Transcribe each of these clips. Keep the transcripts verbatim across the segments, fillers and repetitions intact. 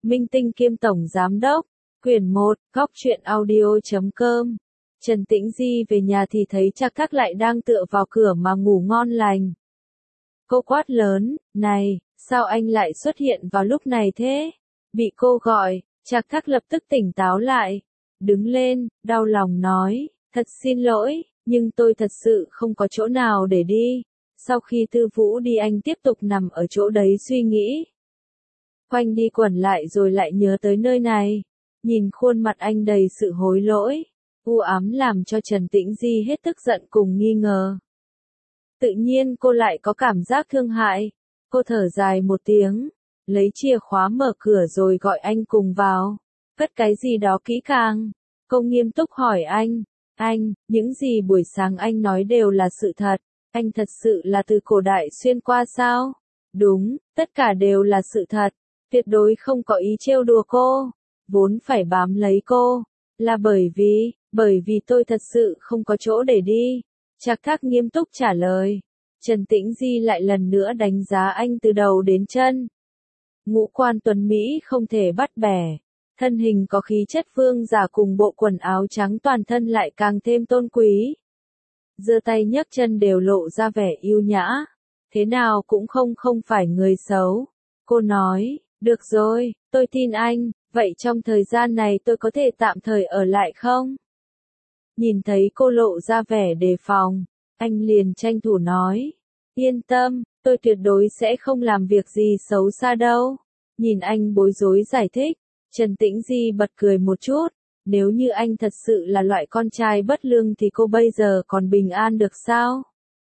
Minh Tinh kiêm tổng giám đốc. Quyển một, góc truyện audio chấm com. Trần Tĩnh Di về nhà thì thấy Trạc Thác lại đang tựa vào cửa mà ngủ ngon lành. Cô quát lớn, này, sao anh lại xuất hiện vào lúc này thế? Bị cô gọi, Trạc Thác lập tức tỉnh táo lại. Đứng lên, đau lòng nói, thật xin lỗi, nhưng tôi thật sự không có chỗ nào để đi. Sau khi Tư Vũ đi anh tiếp tục nằm ở chỗ đấy suy nghĩ. Quanh đi quẩn lại rồi lại nhớ tới nơi này. Nhìn khuôn mặt anh đầy sự hối lỗi, u ám làm cho Trần Tĩnh Di hết tức giận cùng nghi ngờ. Tự nhiên cô lại có cảm giác thương hại. Cô thở dài một tiếng, lấy chìa khóa mở cửa rồi gọi anh cùng vào. Cất cái gì đó kỹ càng. Cô nghiêm túc hỏi anh, anh, những gì buổi sáng anh nói đều là sự thật. Anh thật sự là từ cổ đại xuyên qua sao? Đúng, tất cả đều là sự thật. Tuyệt đối không có ý trêu đùa cô. Vốn phải bám lấy cô. Là bởi vì, bởi vì tôi thật sự không có chỗ để đi. Trạc Thác nghiêm túc trả lời. Trần Tĩnh Di lại lần nữa đánh giá anh từ đầu đến chân. Ngũ quan tuấn Mỹ không thể bắt bẻ. Thân hình có khí chất vương giả cùng bộ quần áo trắng toàn thân lại càng thêm tôn quý. Giơ tay nhấc chân đều lộ ra vẻ yêu nhã. Thế nào cũng không không phải người xấu. Cô nói, được rồi, tôi tin anh, vậy trong thời gian này tôi có thể tạm thời ở lại không? Nhìn thấy cô lộ ra vẻ đề phòng, anh liền tranh thủ nói, yên tâm, tôi tuyệt đối sẽ không làm việc gì xấu xa đâu. Nhìn anh bối rối giải thích, Trần Tĩnh Di bật cười một chút, nếu như anh thật sự là loại con trai bất lương thì cô bây giờ còn bình an được sao?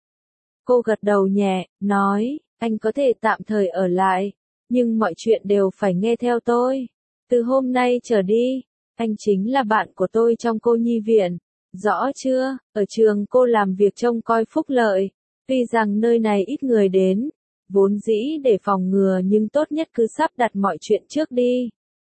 Cô gật đầu nhẹ, nói, anh có thể tạm thời ở lại, nhưng mọi chuyện đều phải nghe theo tôi. Từ hôm nay trở đi, anh chính là bạn của tôi trong cô nhi viện. Rõ chưa? Ở trường cô làm việc trông coi phúc lợi. Tuy rằng nơi này ít người đến, vốn dĩ để phòng ngừa nhưng tốt nhất cứ sắp đặt mọi chuyện trước đi.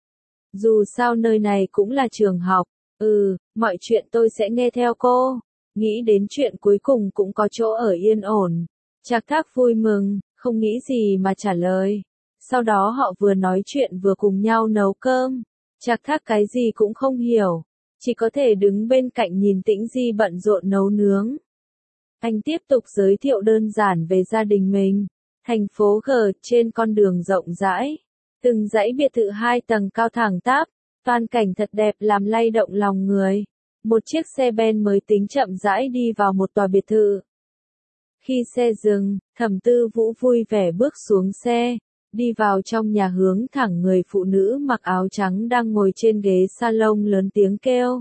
Dù sao nơi này cũng là trường học. Ừ, mọi chuyện tôi sẽ nghe theo cô. Nghĩ đến chuyện cuối cùng cũng có chỗ ở yên ổn. Trạc Thác vui mừng, không nghĩ gì mà trả lời. Sau đó họ vừa nói chuyện vừa cùng nhau nấu cơm. Trạc Thác cái gì cũng không hiểu. Chỉ có thể đứng bên cạnh nhìn Tĩnh Di bận rộn nấu nướng. Anh tiếp tục giới thiệu đơn giản về gia đình mình. Thành phố G trên con đường rộng rãi. Từng dãy biệt thự hai tầng cao thẳng tắp. Toàn cảnh thật đẹp làm lay động lòng người. Một chiếc xe ben mới tính chậm rãi đi vào một tòa biệt thự. Khi xe dừng, Thẩm Tư Vũ vui vẻ bước xuống xe. Đi vào trong nhà hướng thẳng người phụ nữ mặc áo trắng đang ngồi trên ghế salon lớn tiếng kêu.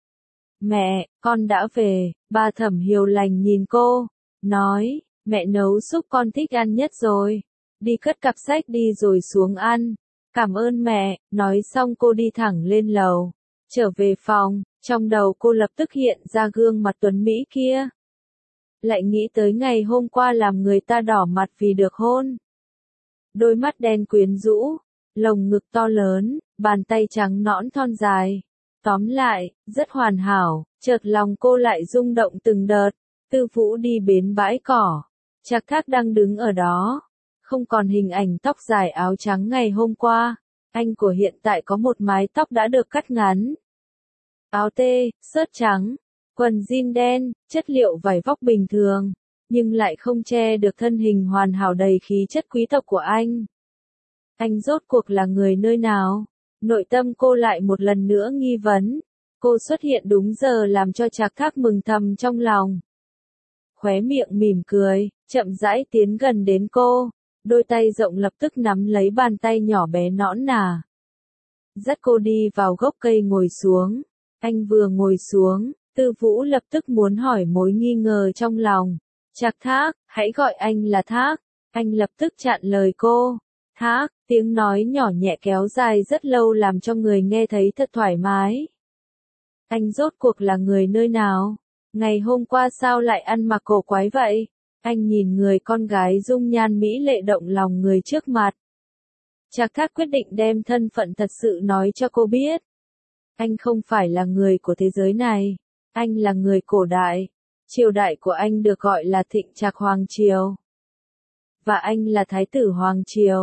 Mẹ, con đã về, bà Thẩm hiền lành nhìn cô, nói, mẹ nấu súp con thích ăn nhất rồi. Đi cất cặp sách đi rồi xuống ăn. Cảm ơn mẹ, nói xong cô đi thẳng lên lầu. Trở về phòng, trong đầu cô lập tức hiện ra gương mặt tuấn Mỹ kia. Lại nghĩ tới ngày hôm qua làm người ta đỏ mặt vì được hôn. Đôi mắt đen quyến rũ, lồng ngực to lớn, bàn tay trắng nõn thon dài. Tóm lại, rất hoàn hảo, chợt lòng cô lại rung động từng đợt. Tư Vũ đi bến bãi cỏ. Trạc Thác đang đứng ở đó. Không còn hình ảnh tóc dài áo trắng ngày hôm qua. Anh của hiện tại có một mái tóc đã được cắt ngắn. Áo tê, sớt trắng, quần jean đen, chất liệu vải vóc bình thường. Nhưng lại không che được thân hình hoàn hảo đầy khí chất quý tộc của anh. Anh rốt cuộc là người nơi nào? Nội tâm cô lại một lần nữa nghi vấn. Cô xuất hiện đúng giờ làm cho Trạc Thác mừng thầm trong lòng. Khóe miệng mỉm cười, chậm rãi tiến gần đến cô. Đôi tay rộng lập tức nắm lấy bàn tay nhỏ bé nõn nà. Dắt cô đi vào gốc cây ngồi xuống. Anh vừa ngồi xuống, Tư Vũ lập tức muốn hỏi mối nghi ngờ trong lòng. Trạc Thác, hãy gọi anh là Thác. Anh lập tức chặn lời cô. Thác, tiếng nói nhỏ nhẹ kéo dài rất lâu làm cho người nghe thấy thật thoải mái. Anh rốt cuộc là người nơi nào? Ngày hôm qua sao lại ăn mặc cổ quái vậy? Anh nhìn người con gái dung nhan mỹ lệ động lòng người trước mặt. Trạc Thác quyết định đem thân phận thật sự nói cho cô biết. Anh không phải là người của thế giới này. Anh là người cổ đại. Triều đại của anh được gọi là Thịnh Trạc Hoàng Triều. Và anh là Thái tử Hoàng Triều.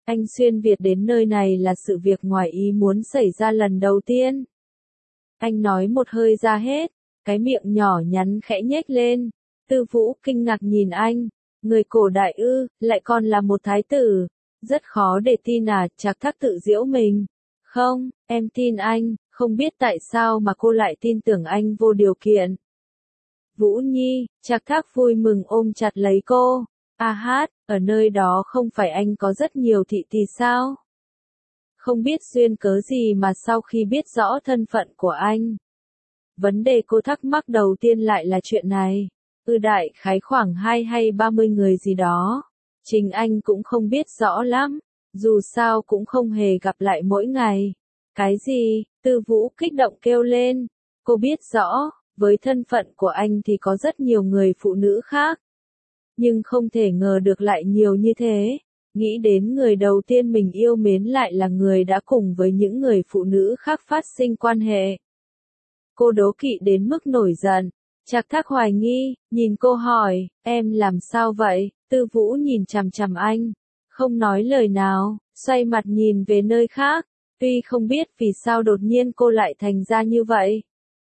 Anh xuyên Việt đến nơi này là sự việc ngoài ý muốn xảy ra lần đầu tiên. Anh nói một hơi ra hết, cái miệng nhỏ nhắn khẽ nhếch lên. Tư Vũ kinh ngạc nhìn anh, người cổ đại ư, lại còn là một thái tử. Rất khó để tin à, Trạc Thác tự giễu mình. Không, em tin anh, không biết tại sao mà cô lại tin tưởng anh vô điều kiện. Vũ Nhi, Trạc Thác vui mừng ôm chặt lấy cô. A hát, ở nơi đó không phải anh có rất nhiều thị tỳ sao? Không biết duyên cớ gì mà sau khi biết rõ thân phận của anh. Vấn đề cô thắc mắc đầu tiên lại là chuyện này. Ư đại khái khoảng hai hay ba mươi người gì đó. Chính anh cũng không biết rõ lắm. Dù sao cũng không hề gặp lại mỗi ngày. Cái gì? Tư Vũ kích động kêu lên. Cô biết rõ, với thân phận của anh thì có rất nhiều người phụ nữ khác. Nhưng không thể ngờ được lại nhiều như thế. Nghĩ đến người đầu tiên mình yêu mến lại là người đã cùng với những người phụ nữ khác phát sinh quan hệ. Cô đố kỵ đến mức nổi giận. Trạc Thác hoài nghi, nhìn cô hỏi, em làm sao vậy? Tư Vũ nhìn chằm chằm anh, không nói lời nào, xoay mặt nhìn về nơi khác, tuy không biết vì sao đột nhiên cô lại thành ra như vậy.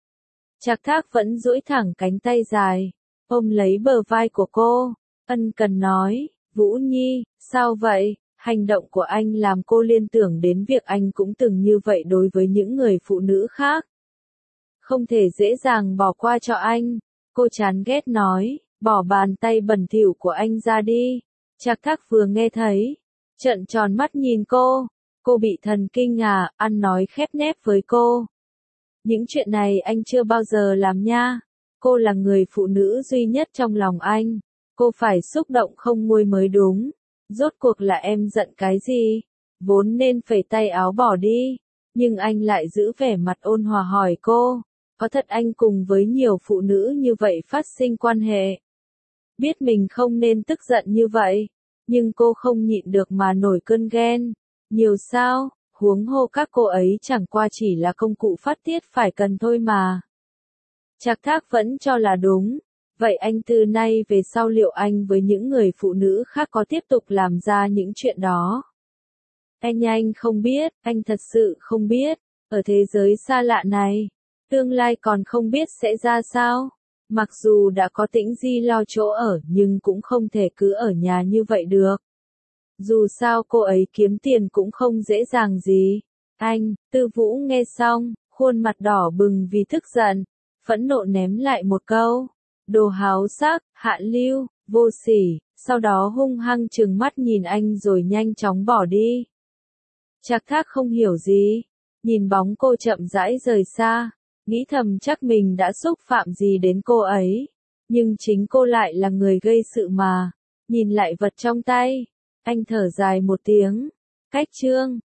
Trạc Thác vẫn duỗi thẳng cánh tay dài, ôm lấy bờ vai của cô, ân cần nói, Vũ Nhi, sao vậy? Hành động của anh làm cô liên tưởng đến việc anh cũng từng như vậy đối với những người phụ nữ khác. Không thể dễ dàng bỏ qua cho anh. Cô chán ghét nói, bỏ bàn tay bẩn thỉu của anh ra đi. Trạc Thác vừa nghe thấy, trợn tròn mắt nhìn cô. Cô bị thần kinh à, ăn nói khép nép với cô. Những chuyện này anh chưa bao giờ làm nha. Cô là người phụ nữ duy nhất trong lòng anh. Cô phải xúc động không nguôi mới đúng. Rốt cuộc là em giận cái gì? Vốn nên phẩy tay áo bỏ đi. Nhưng anh lại giữ vẻ mặt ôn hòa hỏi cô. Có thật anh cùng với nhiều phụ nữ như vậy phát sinh quan hệ? Biết mình không nên tức giận như vậy. Nhưng cô không nhịn được mà nổi cơn ghen. Nhiều sao, huống hồ các cô ấy chẳng qua chỉ là công cụ phát tiết phải cần thôi mà. Trạc Thác vẫn cho là đúng. Vậy anh từ nay về sau liệu anh với những người phụ nữ khác có tiếp tục làm ra những chuyện đó? Anh anh không biết, anh thật sự không biết. Ở thế giới xa lạ này, tương lai còn không biết sẽ ra sao. Mặc dù đã có Tĩnh Di lo chỗ ở nhưng cũng không thể cứ ở nhà như vậy được. Dù sao cô ấy kiếm tiền cũng không dễ dàng gì. Anh, Tư Vũ nghe xong, khuôn mặt đỏ bừng vì tức giận, phẫn nộ ném lại một câu. Đồ háo sắc, hạ lưu, vô sỉ, sau đó hung hăng trừng mắt nhìn anh rồi nhanh chóng bỏ đi. Trạc Thác không hiểu gì, nhìn bóng cô chậm rãi rời xa, nghĩ thầm chắc mình đã xúc phạm gì đến cô ấy. Nhưng chính cô lại là người gây sự mà. Nhìn lại vật trong tay, anh thở dài một tiếng. Cách chương